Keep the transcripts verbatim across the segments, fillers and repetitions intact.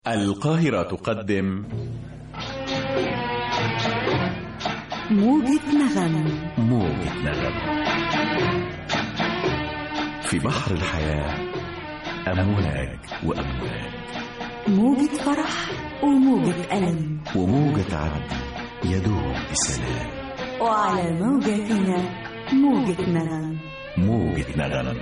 القاهرة تقدم موجة نغم. موجة نغم في بحر الحياة، أمواج وأمواج، موجة فرح وموجة ألم، وموجة عدل يدوم بسلام، وعلى موجتنا موجة نغم. موجة نغم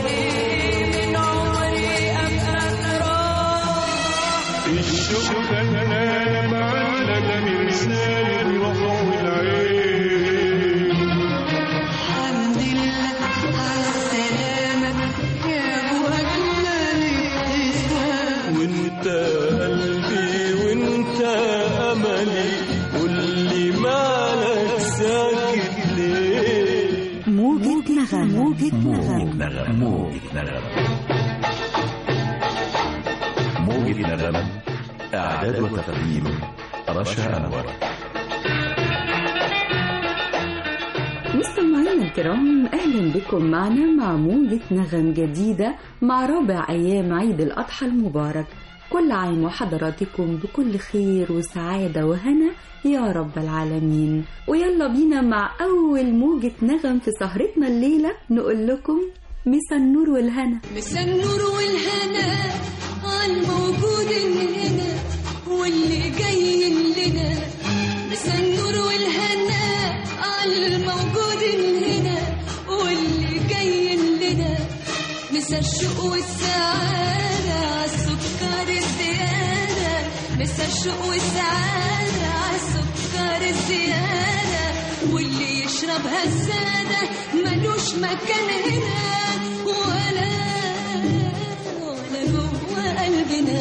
الشوق كان معانا مرسال الروح والعين. الحمد لله على السلامة يا أبو أجمل ابتسام. وانت قلبي وانت أملي، قولي مالك ساكت ليه؟ موجة نغم. موجة موجة نغم. نغم موجة نغم موجة نغم إعداد وتقديم رشا أنور. مستمعينا الكرام، أهلا بكم معنا مع موجة نغم جديدة مع رابع أيام عيد الأضحى المبارك. كل عام وحضراتكم بكل خير وسعادة وهنا يا رب العالمين. ويلا بينا مع أول موجة نغم في سهرتنا الليلة نقول لكم مسا النور والهنا. مسا النور والهنا عالموجود هنا واللي جاي لنا. مسا النور والهنا عالموجود هنا واللي جاي لنا. مسا الشوق والسعادة عالسكر الزيادة. مسا الشوق والسعادة عالسكر الزيادة. واللي يشربها السادة ملوش مكان هنا ولا ولا جوه قلبنا.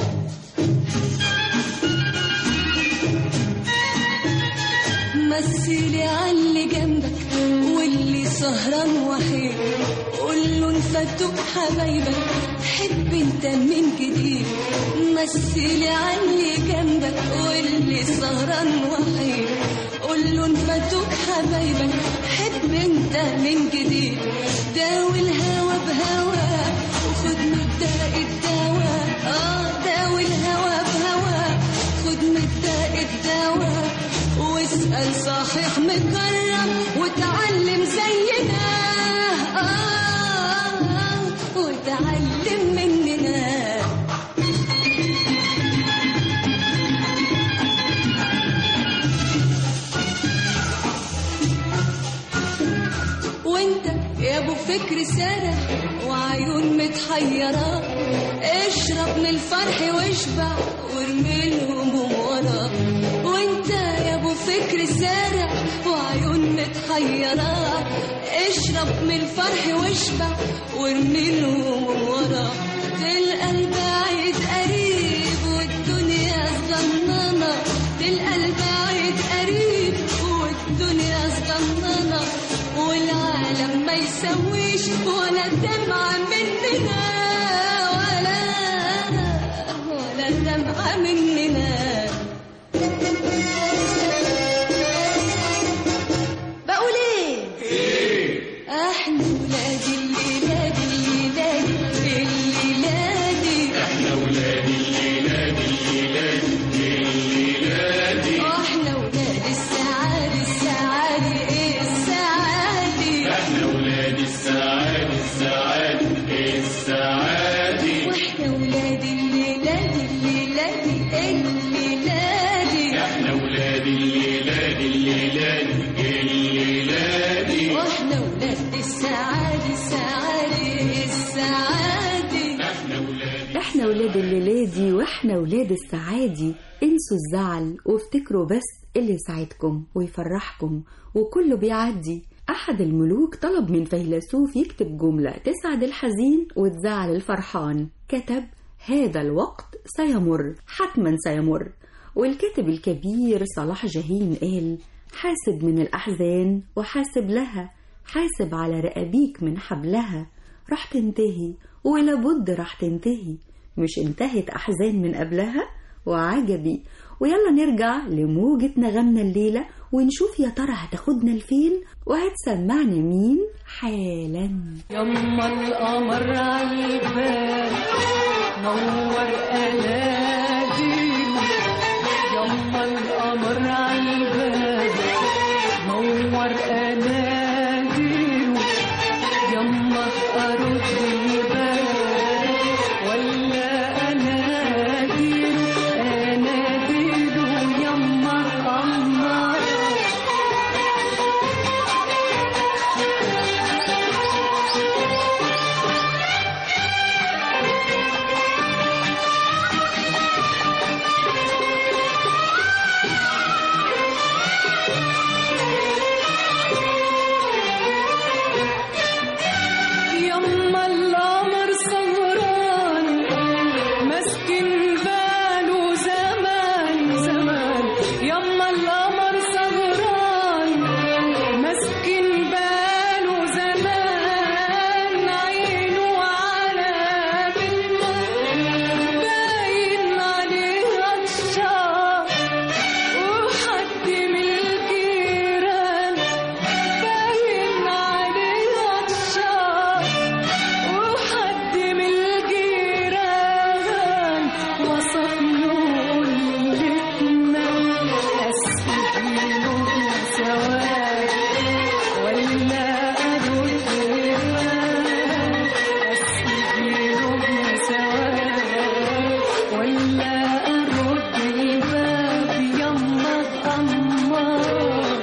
مثلي عاللي جنبك واللي سهران وحيد، قوله انفتوا حبايبك حب انت من جديد. مثلي عاللي جنبك واللي سهران وحيد، قوله انفتوا حبايبك حب انت من جديد. داوي الهوى بهوى وخد مبدأ الدواء. اه داوي الهوى بهوى خد مبدأ الدواء. واسأل صحيح مكرم وتعلم زينا. آه آه وتعلم مننا. وانت يا ابو فكر سارح وعيون متحيرة، اشرب من الفرح واشبع وارمي الهموم ورا. وانت يا ابو فكر سارح وعيون متحيرة، اشرب من الفرح واشبع وارمي الهموم ورا. تلقى البعيد قريب والدنيا صغننة. تلقى البعيد قريب والدنيا صغننة. والعالم ما يسويش ولا دمعة مننا ولا ولا دمعة مننا. بقول ايه؟ ايه؟ احنا ولاد الليلة دي الليلة دي الليلة دي. احنا ولاد الليلة دي الليلة دي الليلة دي. واحنا ولاد السعادة السعادة ايه السعادة. احنا ولاد السعادة السعادة السعادة. واحنا ولاد الليلة دي الليلة دي الليلة دي. احنا ولاد الليلة دي الليلة دي الليلة دي. واحنا ولاد السعادة السعادة السعادة. احنا ولاد احنا ولاد الليلادي واحنا ولاد السعادي. انسوا الزعل وافتكروا بس اللي يسعدكم ويفرحكم وكله بيعدي. احد الملوك طلب من فيلسوف يكتب جملة تسعد الحزين وتزعل الفرحان. كتب هذا الوقت سيمر، حتما سيمر. والكاتب الكبير صلاح جاهين قال حاسب من الأحزان وحاسب لها، حاسب على رقابيك من حبلها. راح تنتهي ولابد راح تنتهي، مش انتهت أحزان من قبلها. وعجبي. ويلا نرجع لموجة نغمنا الليلة ونشوف يا ترى هتاخدنا لفين وهتسمعنا مين حالا. يما القمر عالبال نور آلام ولا أرد الباب يما الأمار.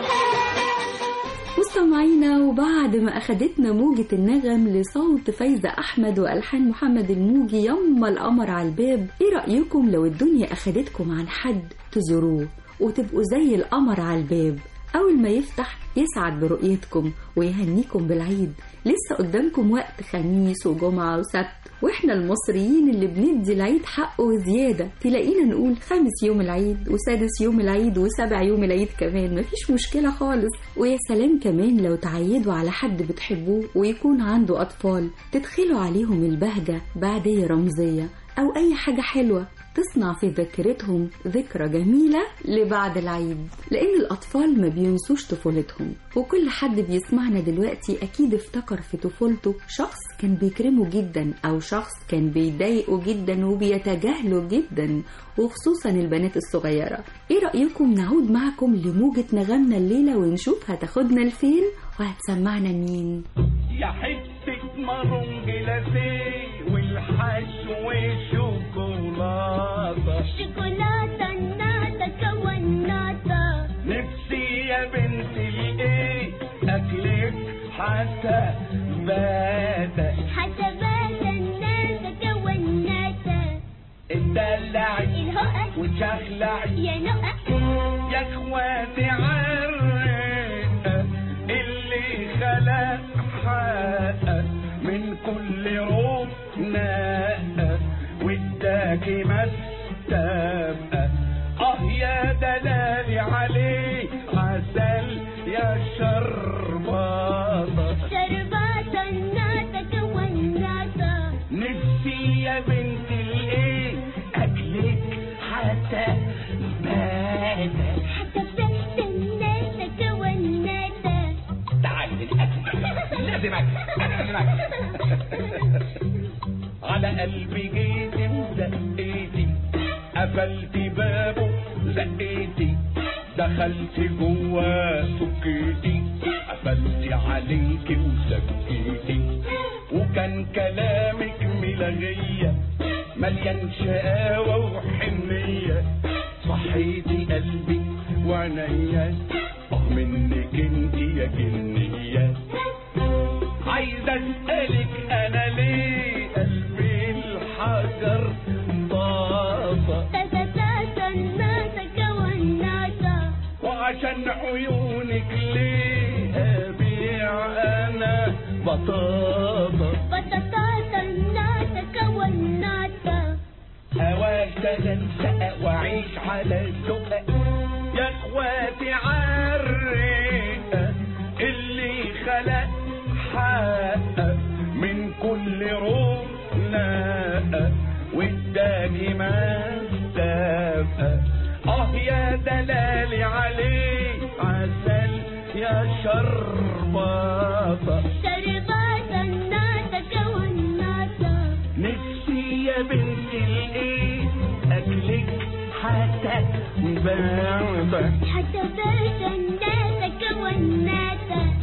مستمعينا، وبعد ما أخدتنا موجة النغم لصوت فايزة أحمد وألحان محمد الموجي يما القمر على الباب، إيه رأيكم لو الدنيا أخدتكم عن حد تزوروه وتبقوا زي القمر على الباب، أول ما يفتح يسعد برؤيتكم ويهنيكم بالعيد؟ لسه قدامكم وقت، خميس وجمعة وسبت، واحنا المصريين اللي بندي العيد حقه وزيادة، تلاقينا نقول خامس يوم العيد وسادس يوم العيد وسابع يوم العيد كمان، مفيش مشكلة خالص. ويا سلام كمان لو تعيدوا على حد بتحبوه ويكون عنده أطفال، تدخلوا عليهم البهجة بعدية رمزية أو أي حاجة حلوة تصنع في ذاكرتهم ذكرى جميلة لبعد العيد، لأن الأطفال ما بينسوش طفولتهم. وكل حد بيسمعنا دلوقتي أكيد افتكر في طفولته شخص كان بيكرمه جدا أو شخص كان بيضايقه جدا وبيتجاهله جدا، وخصوصا البنات الصغيرة. ايه رأيكم نعود معكم لموجة نغمنا الليلة ونشوف هتاخدنا لفين وهتسمعنا مين؟ يا حتة مارون جلاسيه والحشو شوكولاتة، شوكولاتة ناتا كوناتا، نفسي يا بنتي الايه اكلك حتى باتا، حتى باتا ناتا كوناتا، اتدلعي الهقة وتشخلعي يا نقة، يا اخواتي عالرقة اللي خلق حقق من كل روح ناقة واداكي مستبقى. اه يا دلالي عليه عسل يا شرباطة، شرباتا ناتا كوناتا، نفسي يا بنتي الايه اكلك حتى باتا، حتى باتا ناتا كوناتا. تعالي للاكل لازم اكل لازم اكل. على قلبي جيتي وزقيتي، قفلتي بابه زقيتي، دخلتي جوا سكيتي، قفلتي عليكي وسكيتي، وكان كلامك ملغية مليان شقاوة وحنية، صحيتي قلبي وعنيا اه منك انتي يا جنية. عايزة اسألك انا ليه قلبي الحجر طاسة، تاتا تاتا ناتا كوناتا، وعشان عيونك ليه ابيع انا بطاطا، بطاطا ناتا كوناتا، اواشتغل شقة واعيش على الشقة، يا اخواتي عالرقة اللي خلق حقق من كل روح ناقة واداني مستبقى. اه يا دلالي عليه عسل يا شرباطة، شرباتا ناتا كوناتا، نفسي يا بنتي الايه اكلك حتى باتا، حتى باتا ناتا كوناتا.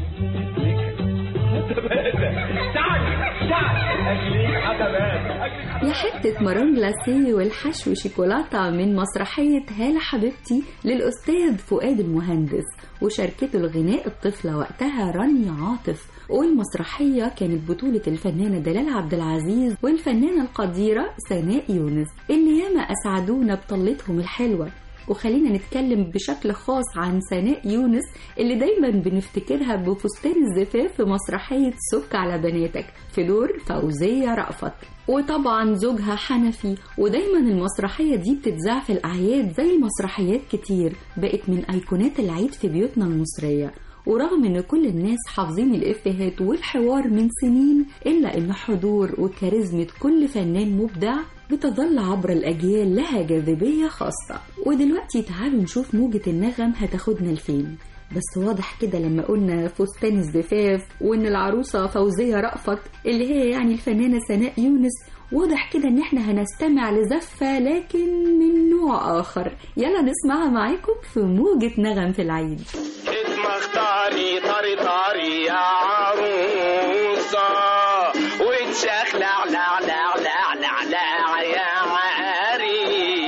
يا حتة مارون جلاسيه والحشو شوكولاتة من مسرحية هالة حبيبتي للأستاذ فؤاد المهندس، وشاركته الغناء الطفلة وقتها رانيا عاطف. والمسرحية كانت بطولة الفنانة دلال عبد العزيز والفنانة القديرة سناء يونس، اللي ياما أسعدونا بطلتهم الحلوة. وخلينا نتكلم بشكل خاص عن سناء يونس اللي دايما بنفتكرها بفستان الزفاف في مسرحية سك على بناتك في دور فوزية رأفت، وطبعا زوجها حنفي. ودايما المسرحية دي بتتذاع في الأعياد زي مسرحيات كتير بقت من أيقونات العيد في بيوتنا المصرية. ورغم ان كل الناس حافظين الإفيهات والحوار من سنين، إلا ان حضور وكاريزمة كل فنان مبدع بتظل عبر الأجيال لها جاذبية خاصة. ودلوقتي تعالوا نشوف موجة النغم هتاخدنا لفين. بس واضح كده لما قلنا فستان الزفاف وان العروسة فوزية رأفت اللي هي يعني الفنانة سناء يونس، واضح كده ان احنا هنستمع لزفة لكن من نوع آخر. يلا نسمعها معاكم في موجة نغم في العيد. اتمختاري طاري طاري يا عروسة وتشخلع لا لا لا لا لا يا عريس،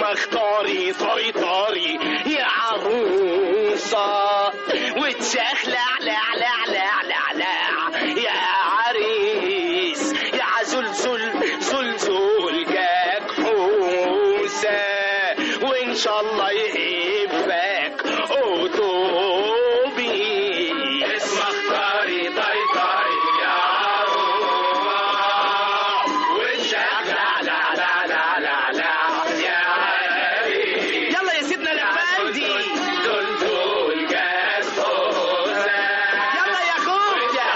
اختاري طاري طاري يا عروسة وتشخلع لع لع لع لع لع يا عريس يا زلزل زلزل جاك حوسة وإن شاء الله يهبك أوتوبي اسم اختاري طاري طاري يا عروسة وتشخلع لع لع لع لع لع يا عريس يلا يا سيدنا الأفندي زلزل جاك حوسة يلا يا خويا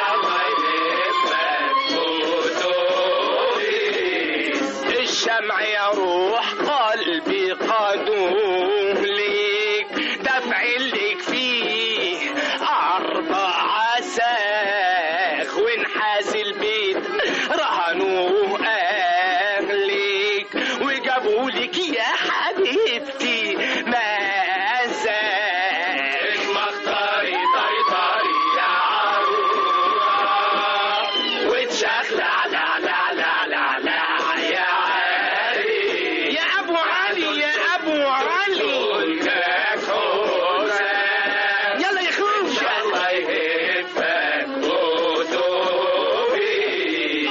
الشمع يا روح قلبي قدوم ليك دفع لك فيه أربع ساخ ونحاس البيت رهنوه أهلك وجابوا لك يا حبيبتي مازاك مختاري طاري طاري يا عروسة وتشخلع لا لا لا لا لا يا علي يا أبو علي يا أبو علي يلا يا خوش الله يهفك وتوبي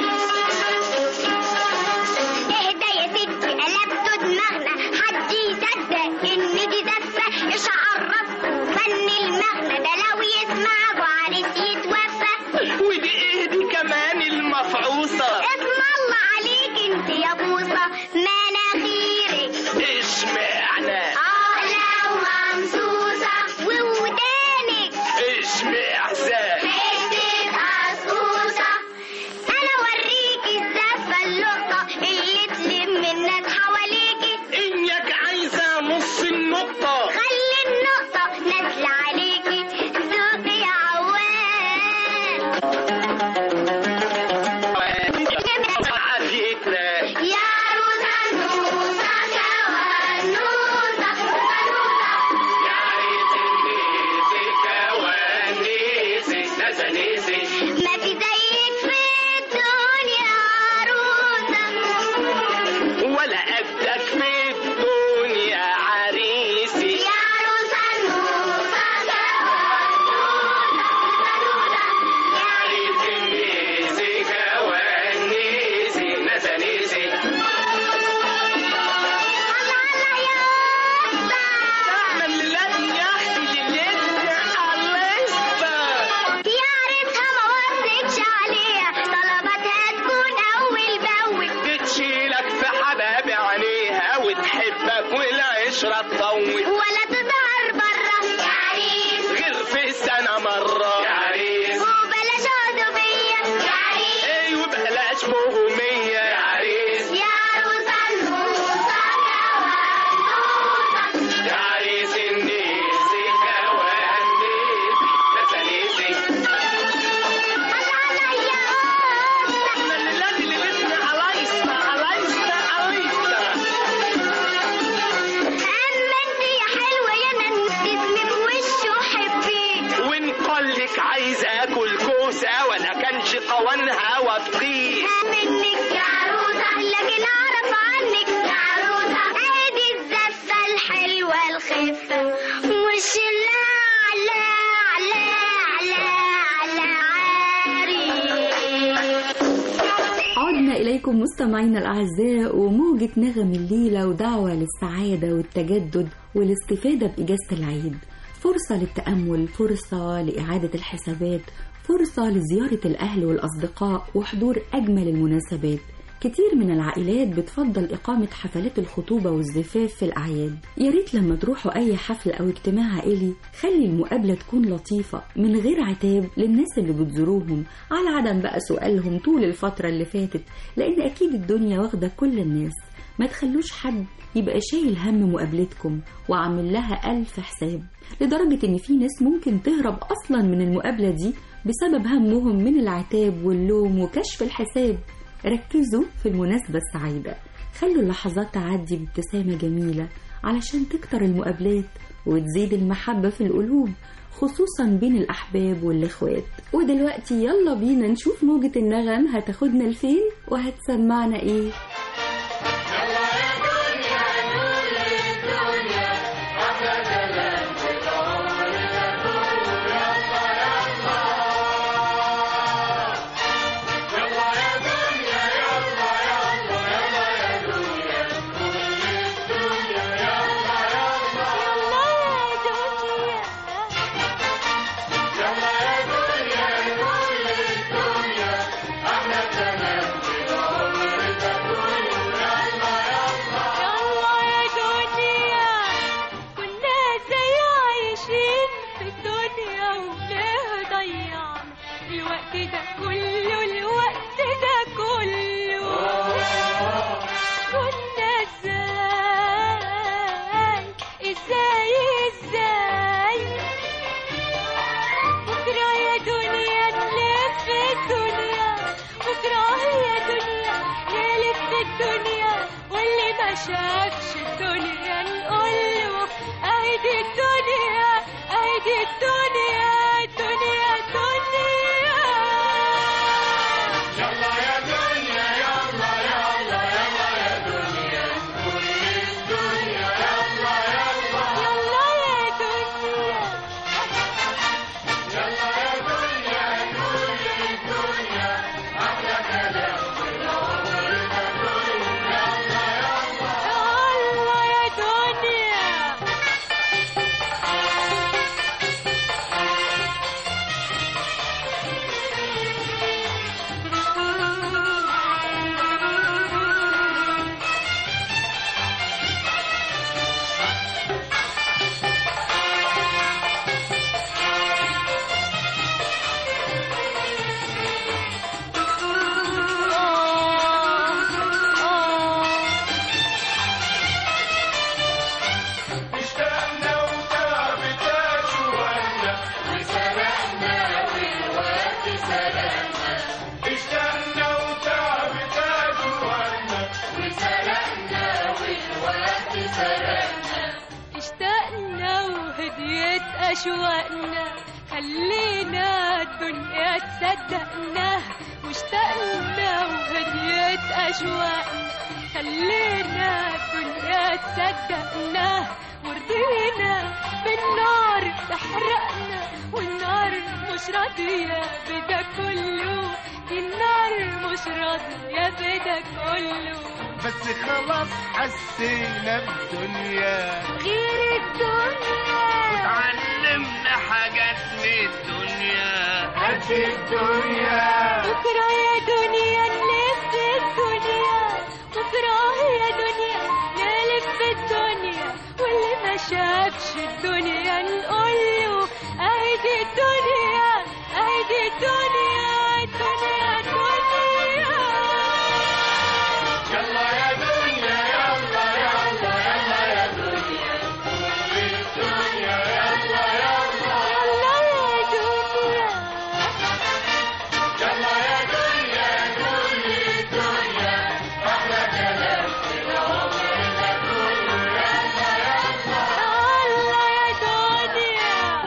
اهدى يا ستي قلبتوا دماغنا حد يصدق ان دي زفه ايش عرفكوا فن المغنى ده لو يسمع ابو عريس يتوفى ودي ايه دي كمان المفعوصة اسم الله عليك انت يا بوصه مناخيرك اشمعنى اه لو ممسوسه وودانك اشمعزة حته قصقوصه انا اوريك الزفه اللقطه اللي تلم الناس حواليكي انك عايزة نص النقطة خلي النقطة نازلة عليكي ذوقي يا عوام عافيتنا يا روزة نوزة كوانوزة يا عيد النيسي كوانيسي نزنيسي ما في زيك في الدنيا عروسة ولا قدك في الدنيا عريسي يا روزة نوزة كوانوزة يا عيد النيسي كوانيسي نزنيسي احنا الليلات يحكي ليلتنا عليستا يا ريتها ما وصيتش عليها طلباتها تكون أول بأول بتشيلك في حباب عينيها وتحبك والعشرة تطول ولا تظهر برا يا عريس غير في السنة مرة يا عريس وبلاش عدوبية يا عريس ايوه بلاش بهومية يا عريس يا عروسة النوسة كوانوسة يا عريس النيسي كوانيسي نسانيسي الله يا احنا الليلات اللي لسنا عليستا عليستا عليستا أما انت يا حلوة يا نن اسمي بوشه حبيت ونقولك عايز اكل كوسة ولا كانش قوانها وفقيه منك يا عروسة لكن أعرف عنك يا عروسة عادي الزفة الحلوة الخفة مش لا على على على على عاري عدنا إليكم مستمعينا الأعزاء وموجة نغم الليلة ودعوة للسعادة والتجدد والاستفادة بإجازة العيد، فرصة للتأمل، فرصة لإعادة الحسابات، فرصة لزيارة الأهل والأصدقاء وحضور أجمل المناسبات. كتير من العائلات بتفضل إقامة حفلات الخطوبة والزفاف في الأعياد. يا ريت لما تروحوا أي حفل أو اجتماع عائلي خلي المقابلة تكون لطيفة من غير عتاب للناس اللي بتزوروهم على عدم بقى سؤالهم طول الفترة اللي فاتت، لأن أكيد الدنيا واخدة كل الناس. ما تخلوش حد يبقى شايل هم مقابلتكم وعامل لها ألف حساب، لدرجة إن في ناس ممكن تهرب أصلا من المقابلة دي بسبب همهم من العتاب واللوم وكشف الحساب. ركزوا في المناسبة السعيدة، خلوا اللحظات تعدي بابتسامة جميلة علشان تكتر المقابلات وتزيد المحبة في القلوب، خصوصا بين الأحباب والإخوات. ودلوقتي يلا بينا نشوف موجة النغم هتاخدنا لفين وهتسمعنا إيه. يلا يا دنيا نقول شافش الدنيا نقول له ايدي الدنيا ايدي الدنيا الدنيا الدنيا. يلا يا دنيا يلا يلا يلا يا دنيا كل الدنيا يلا يلا يلا يا دنيا يلا يا دنيا كل الدنيا أحلى كلام في العمر ده كله يلا يلا يلا يا دنيا. اشتقنا وتعبت أشواقنا وسرقنا والوقت سرقنا اشتقنا وتعبت أشواقنا وسرقنا والوقت سرقنا اشتقنا وهديت أشواقنا خلينا الدنيا تصدقنا. واشتقنا وهديت أشواقنا خلينا الدنيا تصدقنا. ورضينا بالنار تحرقنا والنار مش راضية بدا كله. دي النار مش راضية بدا كله. بس خلاص حسينا بالدنيا غير الدنيا علمنا حاجات من الدنيا قد الدنيا بكرة يا دنيا نلف الدنيا. بكرة يا دنيا نلف الدنيا. واللي ما شافش الدنيا نقول له ايدي الدنيا ايدي الدنيا الدنيا الدنيا. يلا يا دنيا يلا يلا يلا يا دنيا كل الدنيا يلا يلا يلا يا دنيا يلا يا دنيا كل الدنيا أحلى كلام في العمر ده كله يلا يلا الله يا دنيا.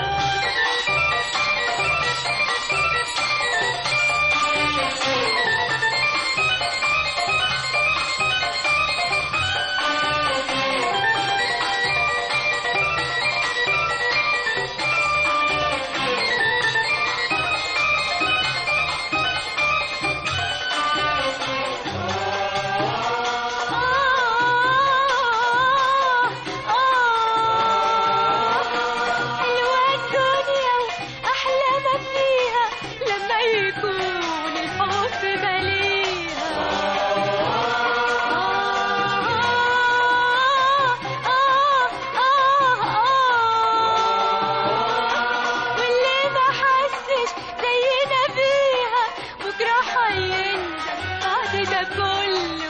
حلوة الدنيا وأحلى ما فيها لما يكون الحب مليها. واللي ما حسش زينا فيها بكرة هيندم بعد ده كله.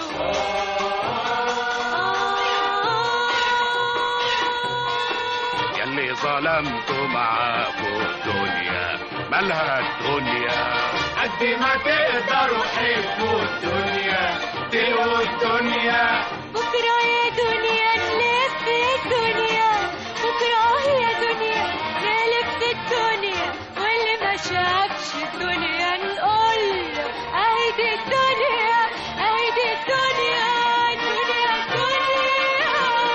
يلي ظلمتوا معاكوا الدنيا مالها الدنيا قد ما تقدروا حبوا الدنيا تلقوا الدنيا بكرة يا دنيا نلف الدنيا. بكرة يا دنيا نلف الدنيا. واللي ما شافش الدنيا نقول له ايدي الدنيا ايدي الدنيا الدنيا الدنيا.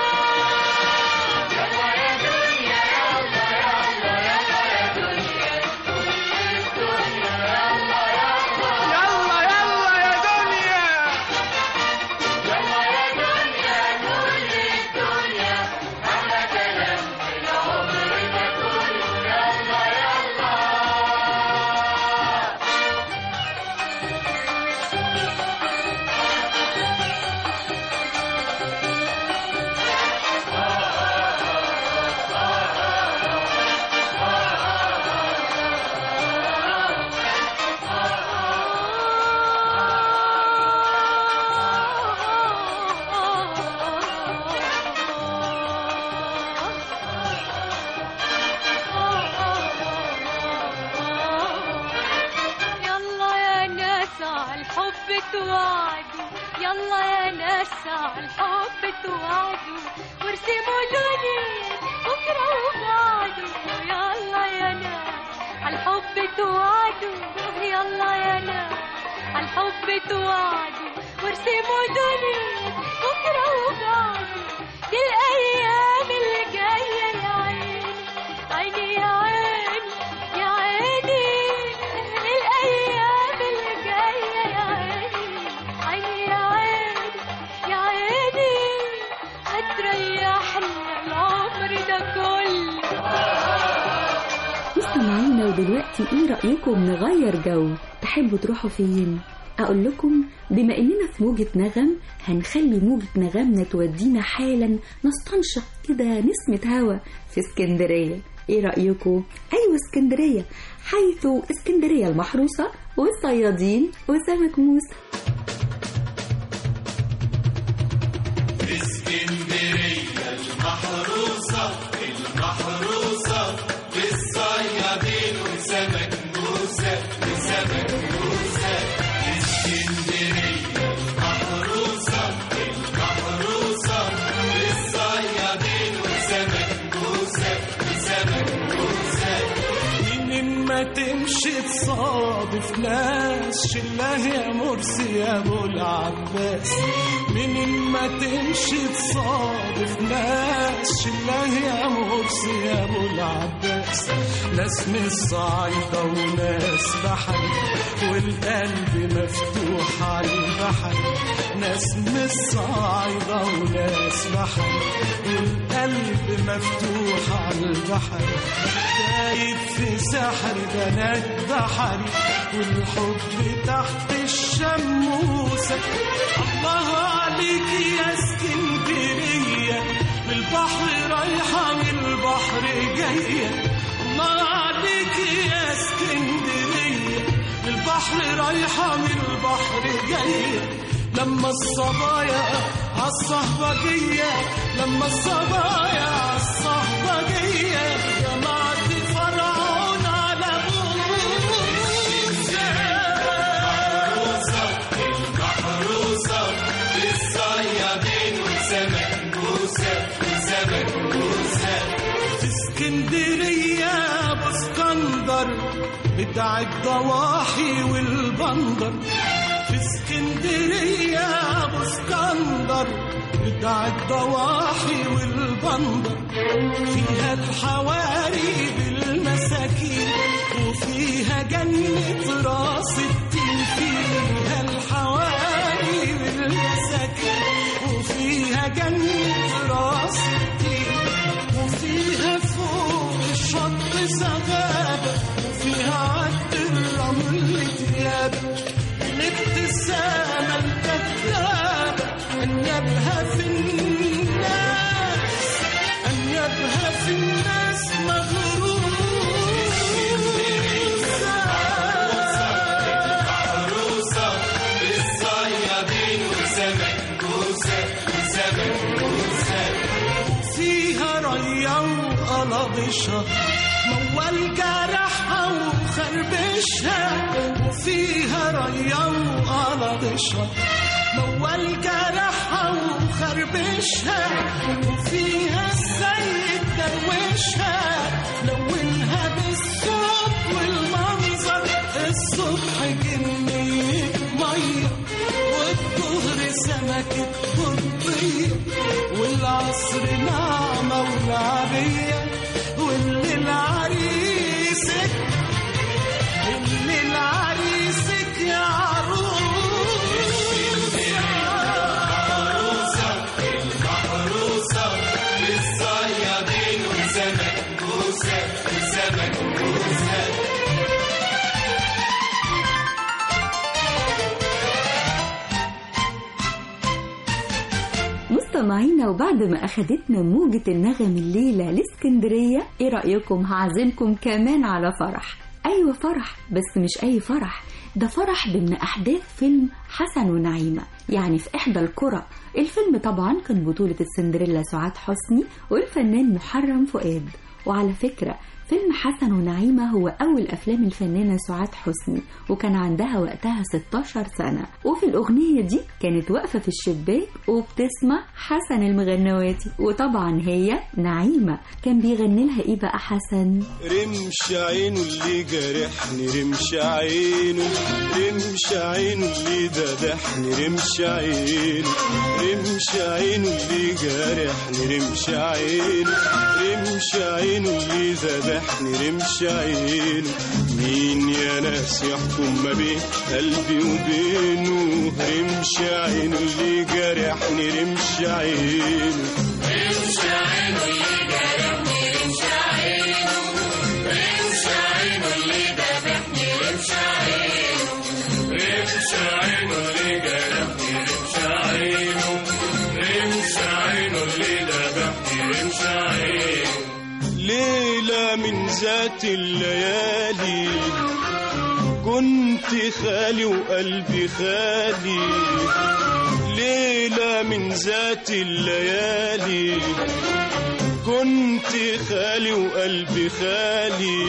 يلا يا دنيا يلا يلا يلا يا دنيا كل الدنيا يلا يلا يلا يلا يا دنيا يلا يا توعدوا يلا يا ناس عالحب توعدوا وارسموا دنيا بكرة وبعده دي الأيام اللي جاية يا عيني عيني يا عيني يا عيني الأيام اللي جاية يا عيني عيني يا عيني يا عيني هتريحنا العمر ده كله. مستمعينا ودلوقتي ايه رأيكم نغير جو؟ تحبوا تروحوا فين؟ اقول لكم بما اننا في موجة نغم هنخلي موجة نغمنا تودينا حالا نستنشق كده نسمة هوا في اسكندرية. ايه رأيكم؟ ايوه اسكندرية، حيث اسكندرية المحروسة والصيادين وسمك موسى. اسكندرية المحروسة المحروسة بالصيادين وسمك موسى وسمك موسى. اسكندرية المحروسة المحروسة بالصيادين وسمك موسى وسمك موسى. منين ما تمشي تصادف ناس شله يا مرسي يا ابو العباس. منين ما تمشي تصادف ناس شله يا مرسي يا ابو العباس. ناس من الصعيدة وناس بحر والقلب مفتوح على البحر. ناس من الصعيدة وناس بحر والقلب مفتوح على البحر. دايب في سحر بنات بحري والحب تحت الشموسة. الله عليك يا اسكندرية من البحر رايحة من البحر جاية. الله عليك يا اسكندرية من البحر رايحة من البحر جاية. لما الصبايا عالصهبجية لما الصبايا عالصهبجية جمعت فرعون على موسى. المحروسة بالصيادين وسمك موسى وسمك موسى. في اسكندرية ابو اسكندر بتاع الضواحي والبندر. في اسكندرية ابو اسكندر بتاع الضواحي والبندر. فيها الحواري بالمساكين وفيها جنة راس التين. فيها الحواري بالمساكين وفيها جنة راس التين. وفيها فوق الشط سغابة وفيها عد الرمل ثياب. الابتسامة الكذابة أنيابها في الناس أنيابها في الناس مغروسة. المحروسة بالصيادين وسمك موسى وسمك موسى. فيها ريا وقلبشة موال جرحها وخربشها. وفيها ريا وقلبشها موال جرحها وخربشها. وفيها السيد دروشها لونها بالصوت والمنظر. الصبح جنية مية والظهر سمكة بطية والعصر نعمة ولعبية. والليل عريسك الليل عريسك يا عروس. المحروسة المحروسة بالصيادين وسمك موسى وسمك موسى. مستمعينا وبعد ما أخدتنا موجة النغم الليلة لإسكندرية، إيه رأيكم هعزمكم كمان على فرح؟ أيوة فرح، بس مش أي فرح، ده فرح ضمن أحداث فيلم حسن ونعيمة. يعني في إحدى القرى الفيلم طبعا كان بطولة السندريلا سعاد حسني والفنان محرم فؤاد. وعلى فكرة فيلم حسن ونعيمة هو أول أفلام الفنانة سعاد حسني، وكان عندها وقتها ستاشر سنة. وفي الأغنية دي كانت واقفة في الشباك وبتسمع حسن المغنواتي، وطبعا هي نعيمة. كان بيغني لها إيه بقى حسن؟ رمش عينه اللي جرحني رمش عينه، رمش عينه اللي ذبحني رمش عينه، رمش عينه اللي جرحني رمش عينه، رمش عينه اللي ذبحني رمش عينه. مين يا ناس يحكم ما بين قلبي وبينه؟ رمش عينه اللي جرحني رمش عينه، رمش عينه اللي جرحني رمش عينه، رمش عينه اللي ذبحني رمش عينه، رمش عينه اللي جرحني رمش عينه، رمش عينه اللي ذبحني رمش عينه. ليلة من ذات الليالي كنت خالي وقلبي خالي، ليلة من ذات الليالي كنت خالي وقلبي خالي.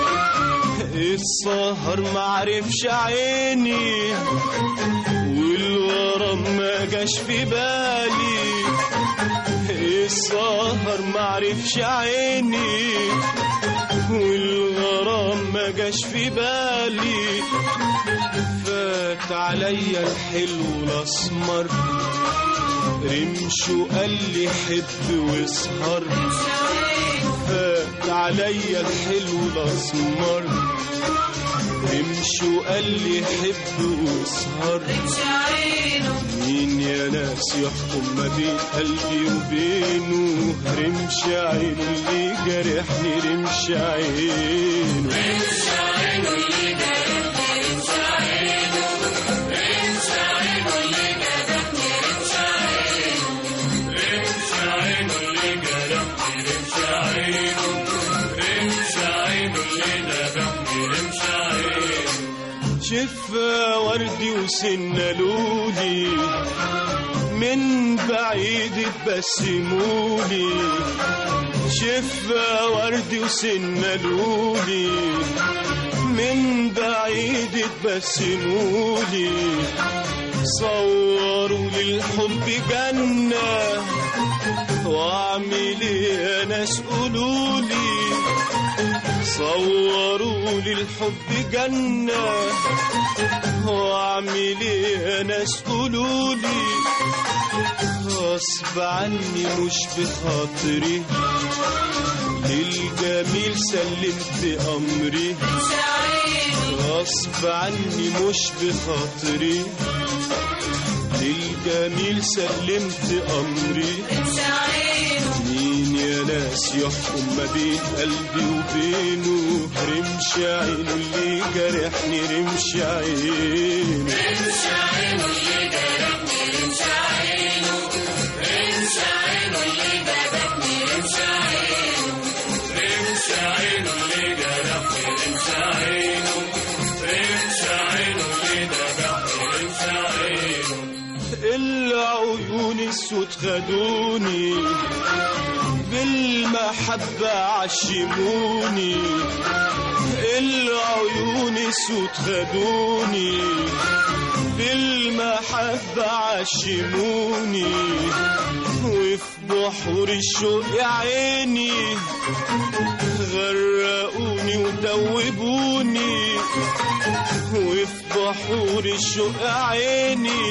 السهر معرفش عيني والغرام ما جاش في بالي، السهر معرفش عيني والغرام ما جاش في بالي. فات عليا الحلو الاسمر رمشه قال لي حب واسهر، فات عليا الحلو الاسمر رمشه قال لي حب واسهر. مين يا ناس يحكم ما بين قلبي وبينه؟ رمش عينه اللي جرحني رمش عينه، رمش عينه اللي جرحني رمش عينه، رمش عينه اللي جرحني رمش عينه، رمش عينه اللي جرحني رمش عينه، رمش عينه اللي جرحني رمش عينه. شفا وردي وسنة لولي من بعيد تبسمولي، شفا وردي وسنة لولي من بعيد تبسمولي. صوروا للحب جنة واعمل ايه ناس قولولي، صوروا للحب جنة واعمل ايه ناس قولولي. غصب عني مش بخاطري للجميل سلمت امري، غصب عني مش بخاطري للجميل سلمت امري. مين يا ناس يحكم ما بين قلبي وبينه؟ رمش عينه اللي جرحني رمش عينه، رمش عينه اللي جرحني رمش عينه، رمش عينه اللي ذبحني رمش عينه، رمش عينه اللي جرحني رمش عينه، رمش عينه اللي ذبحني رمش عينه. العيون السود خدوني بالمحبة عشموني، العيون السود خدوني بالمحبة عشموني. وفي بحور الشوق يا عيني غرقوني ودوبوني، وفي بحور الشوق يا عيني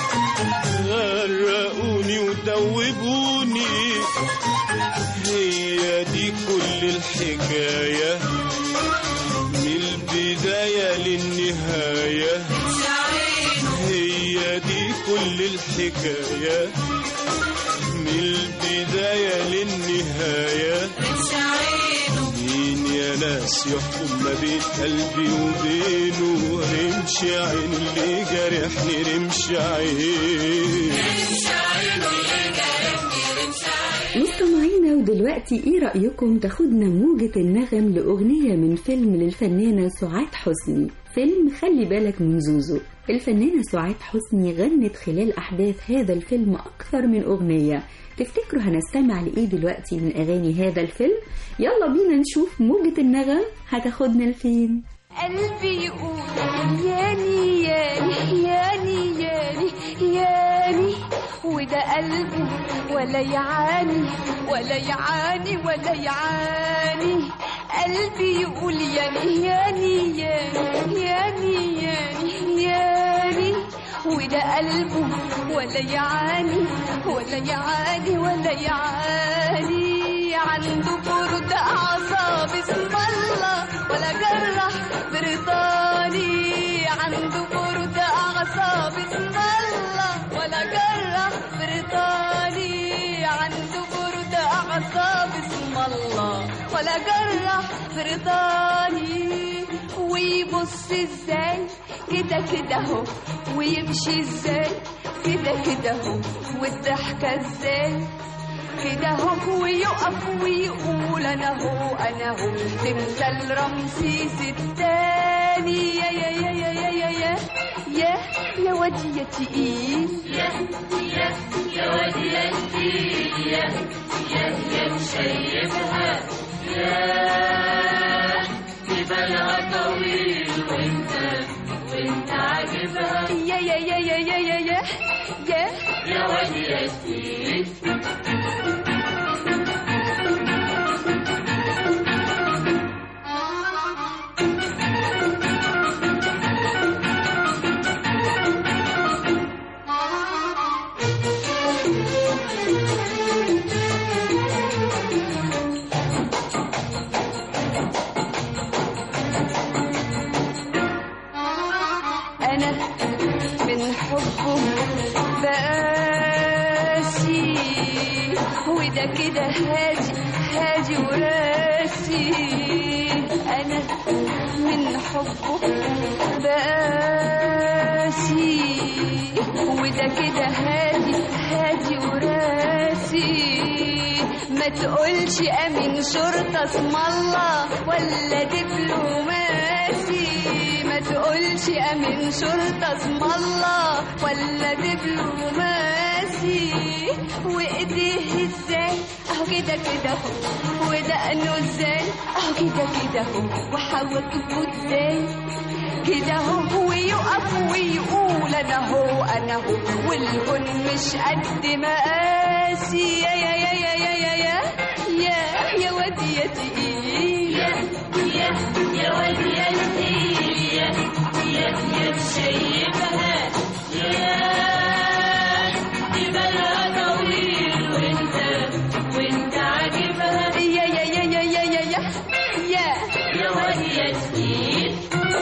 غرقوني ودوبوني. هي دي كل الحكاية من البداية للنهاية، هي دي كل الحكاية من البداية للنهاية. مين يا ناس يحكم ما بين قلبي وبينه؟ رمش عينه اللي جرحني رمش عينه، رمش عينه اللي جرحني رمش عينه. مستمعينا ودلوقتي ايه رأيكم تاخدنا موجة النغم لأغنية من فيلم للفنانة سعاد حسني، فيلم خلي بالك من زوزو. الفنانة سعاد حسني غنت خلال أحداث هذا الفيلم أكثر من أغنية. تفتكروا هنستمع لإيه دلوقتي من أغاني هذا الفيلم؟ يلا بينا نشوف موجة النغم هتاخدنا لفين. قلبي يقول ياني ياني ياني ياني ياني، وده قلبه ولا يعاني ولا يعاني ولا يعاني. قلبي يقول ياني ياني ياني ياني ياني ياني، وده قلبه ولا يعاني ولا يعاني ولا يعاني. عنده برد أعصاب اسم الله ولا جرح بريطاني. عنده برد أعصاب اسم الله ولا جرح بريطاني. عنده برد أعصاب اسم الله ولا جرح بريطاني. ويبص ازاي كده كده هو، ويمشي ازاي كده كده هو، والضحكة ازاي كده هو، ويقف ويقول انا هو انا هو تمثال رمسيس الثاني. يا يا يا يا يا يا يا يا يا ودي يا تقيل، يا يا يا ودي يا تقيل، يا يا يا مشيبها، يا جبالها طويل وانت وانت عاجبها. يا يا يا يا يا يا يا يا يا ودي يا تقيل. أنا من حبه بقاسي، وده كده هادي هادي وراسي. أنا من حبه بقاسي، وده كده هادي هادي وراسي. ما تقولش أمين شرطة اسم الله ولا دبلوماسي. ما تقولش أمين شرطة اسم الله ولا دبلوماسي. وإيديه ازاي اهو كده كده هو، ودقنه ازاي اهو كده كده هو، وحواجبه ازاي كده هو، ويقف ويقول انا هو انا هو، والكون مش قد مقاسي. يا يا يا يا يا يا يا يا يا ودي يا تقيل، يا يا يا ودي يا تقيل، يا يا يا مشيبها، يا جبالها طويل وانت وانت عاجبها. يا يا يا يا يا يا يا يا يا ودي يا تقيل.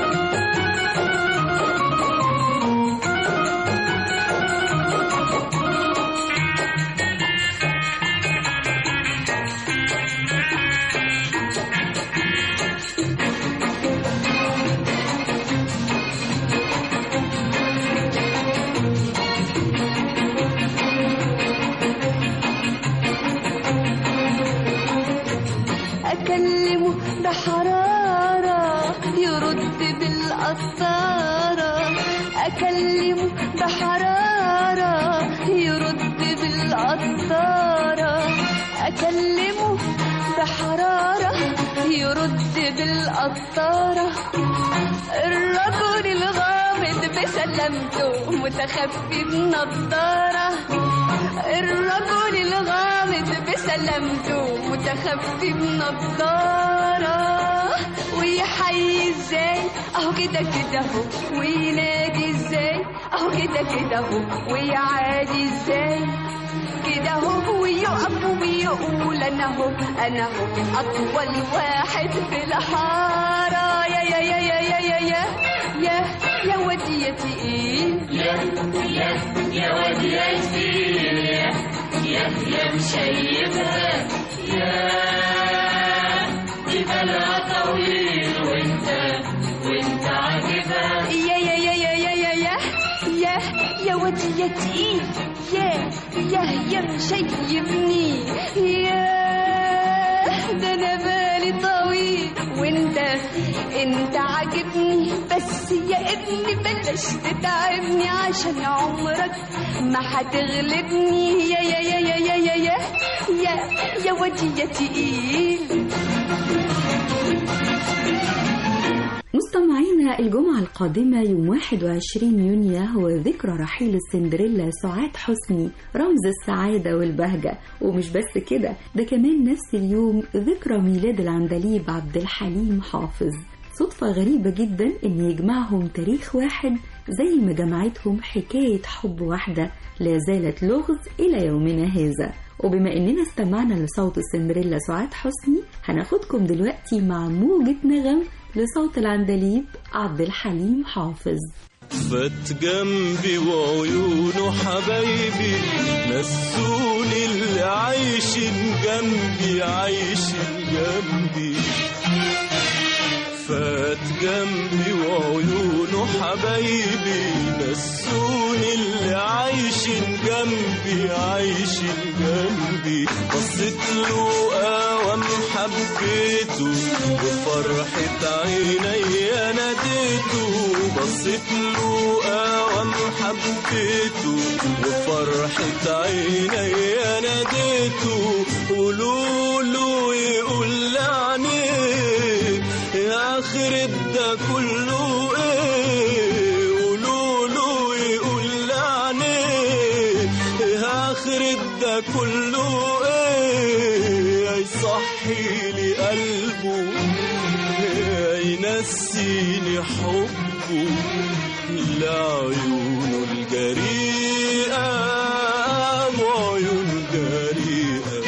أكلمه بحرارة يرد بالقطارة. أكلمه بحرارة يرد بالقطارة. أكلمه بحرارة يرد بالقطارة. الرجل الغامض بسلامته متخفي بنضارة. الرجل الغامض بسلامته متخفي بنضارة. ويحيي ازاي اهو كده كده هو، وينادي ازاي اهو كده كده هو، ويعادي ازاي كده هو، ويقف ويقول انا هو انا هو اطول واحد في الحارة. يا يا يا يا يا يا يا يا يا ودي يا تقيل، يا يا يا ودي يا تقيل، يا يا يا مشيبها، يا جبالها طويل وانت وانت عاجبها. يا يا يا يا يا يا يا يا يا ودي يا تقيل، يا يا يا مشيبني، يا ده انا بالي طويل وانت انت عاجبني. بس يا يا ابني بلاش تتعبني عشان عمرك ما هتغلبني يا يا يا يا يا يا يا يا يا ودي يا تقيل. مستمعينا، الجمعة القادمة يوم واحد وعشرين يونيو هو ذكرى رحيل السندريلا سعاد حسني رمز السعادة والبهجة. ومش بس كده، ده كمان نفس اليوم ذكرى ميلاد العندليب عبد الحليم حافظ. صدفة غريبة جدا إن يجمعهم تاريخ واحد زي ما جمعتهم حكاية حب واحدة لا زالت لغز إلى يومنا هذا. وبما إننا استمعنا لصوت السندريلا سعاد حسني، هناخدكم دلوقتي مع موجة نغم لصوت العندليب عبد الحليم حافظ. فات جنبي وعيونه حبايبي نسوني اللي عايشين جنبي عايشين جنبي. فات جنبي وعيونه حبايبي نسوني اللي عايشين جنبي عايشين جنبي. بصيت له قوام حبيته وفرحة عيني ناديته. بصيت له قوام حبيته وفرحة عيني ناديته. قولوا له يقول لعنيك يا آخر ده كله ايه. قولوا له يقول لعنيك يا آخر ده كله ايه. يصحي لي قلبه ينسيني حبه لعيونه الجريئة وعيون جريئة.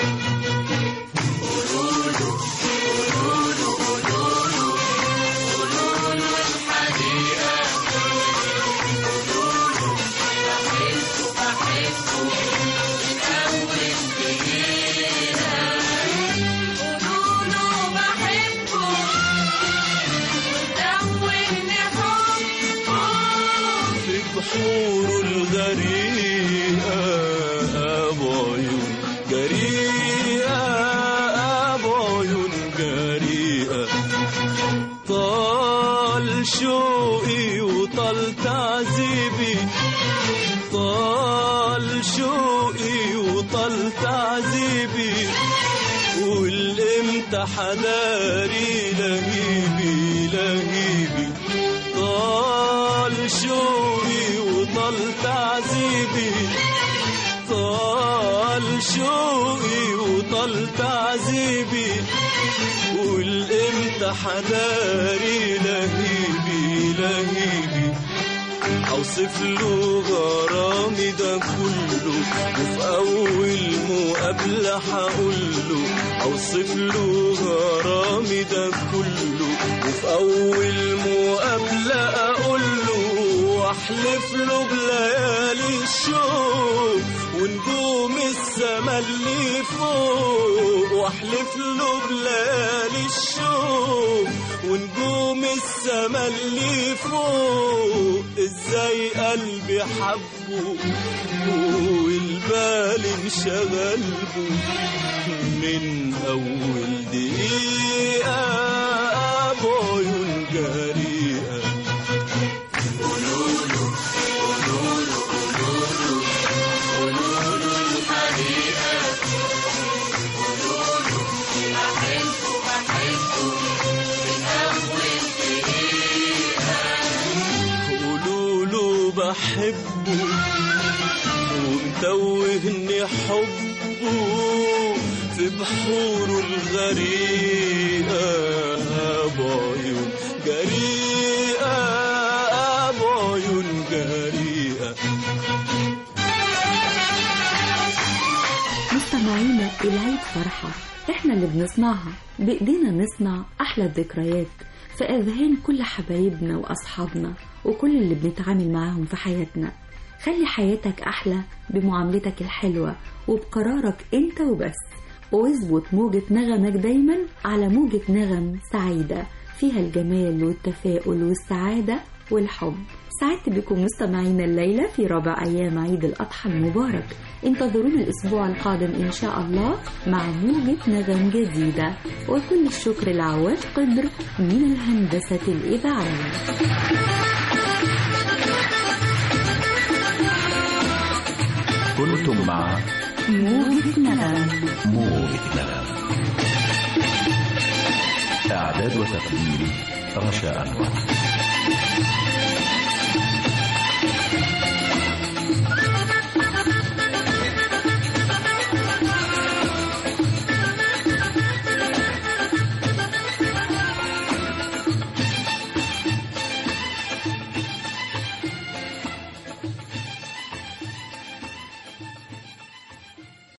بحور الغريقة بعيون جريئة بعيون جريئة. طال شوقي وطال تعذيبي طال شوقي وطال تعذيبي. والامتى حداري لهيبي لهيبي. طال شوقي وطال تعذيبي طال شوقي وطال تعذيبي. والامتى حداري لهيبي لهيبي. اوصف له غرامي ده كله وفي اول مقابله هقول له. اوصف له غرامي ده كله وفي اول مقابله اقول له. واحلف له بليالي الشوق ونجوم السما اللي فوق. واحلف له بليالي الشوق ونجوم السما اللي فوق. ازاي قلبي حبه والبال انشغلبه من اول دقيقة بعيون جريئة. قولوله قولوله قولوله قولوله الحقيقة. قولوله بحبه بحبه من أول دقيقة. قولوله بحبه ومتوهني حبه في بحوره الغريقة بعيون جريئة بعيون جريئة. مستمعينا، العيد فرحة احنا اللي بنصنعها بايدينا. نصنع احلى الذكريات في اذهان كل حبايبنا واصحابنا وكل اللي بنتعامل معاهم في حياتنا. خلي حياتك احلى بمعاملتك الحلوة وبقرارك انت وبس. واظبط موجة نغمك دايما على موجة نغم سعيدة فيها الجمال والتفاؤل والسعادة والحب. سعدت بكم مستمعينا الليلة في رابع أيام عيد الأضحى المبارك. انتظرونا الأسبوع القادم إن شاء الله مع موجة نغم جديدة. وكل الشكر لعواد قدر من الهندسة الإذاعية. كنتم مع موجة نغم. موجة نغم. إعداد وتقديم رشا أنور.